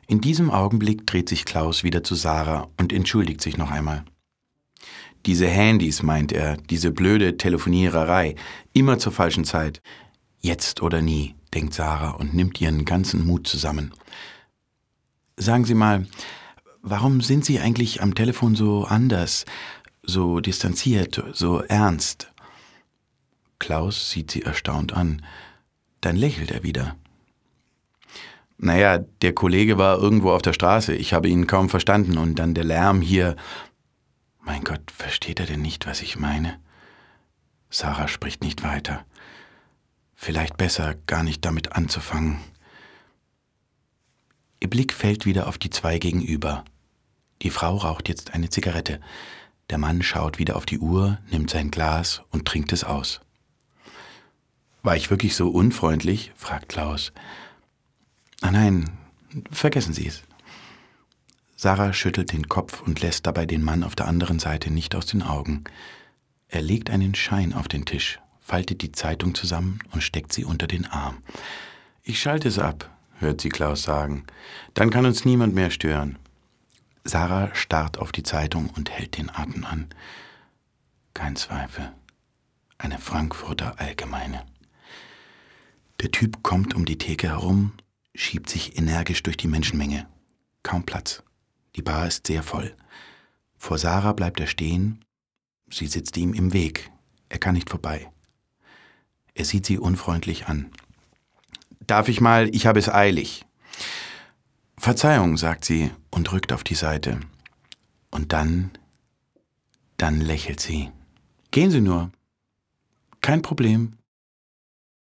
In diesem Augenblick dreht sich Klaus wieder zu Sarah und entschuldigt sich noch einmal. Diese Handys, meint er, diese blöde Telefoniererei, immer zur falschen Zeit. Jetzt oder nie, denkt Sarah und nimmt ihren ganzen Mut zusammen. Sagen Sie mal, warum sind Sie eigentlich am Telefon so anders, so distanziert, so ernst? Klaus sieht sie erstaunt an. Dann lächelt er wieder. Naja, der Kollege war irgendwo auf der Straße. Ich habe ihn kaum verstanden und dann der Lärm hier. Mein Gott, versteht er denn nicht, was ich meine? Sarah spricht nicht weiter. Vielleicht besser, gar nicht damit anzufangen. Ihr Blick fällt wieder auf die zwei gegenüber. Die Frau raucht jetzt eine Zigarette. Der Mann schaut wieder auf die Uhr, nimmt sein Glas und trinkt es aus. War ich wirklich so unfreundlich? Fragt Klaus. Ah nein, vergessen Sie es. Sarah schüttelt den Kopf und lässt dabei den Mann auf der anderen Seite nicht aus den Augen. Er legt einen Schein auf den Tisch, faltet die Zeitung zusammen und steckt sie unter den Arm. Ich schalte es ab, hört sie Klaus sagen. Dann kann uns niemand mehr stören. Sarah starrt auf die Zeitung und hält den Atem an. Kein Zweifel. Eine Frankfurter Allgemeine. Der Typ kommt um die Theke herum, schiebt sich energisch durch die Menschenmenge. Kaum Platz. Die Bar ist sehr voll. Vor Sarah bleibt er stehen. Sie sitzt ihm im Weg. Er kann nicht vorbei. Er sieht sie unfreundlich an. Darf ich mal, ich habe es eilig. Verzeihung, sagt sie und rückt auf die Seite. Und dann lächelt sie. Gehen Sie nur. Kein Problem.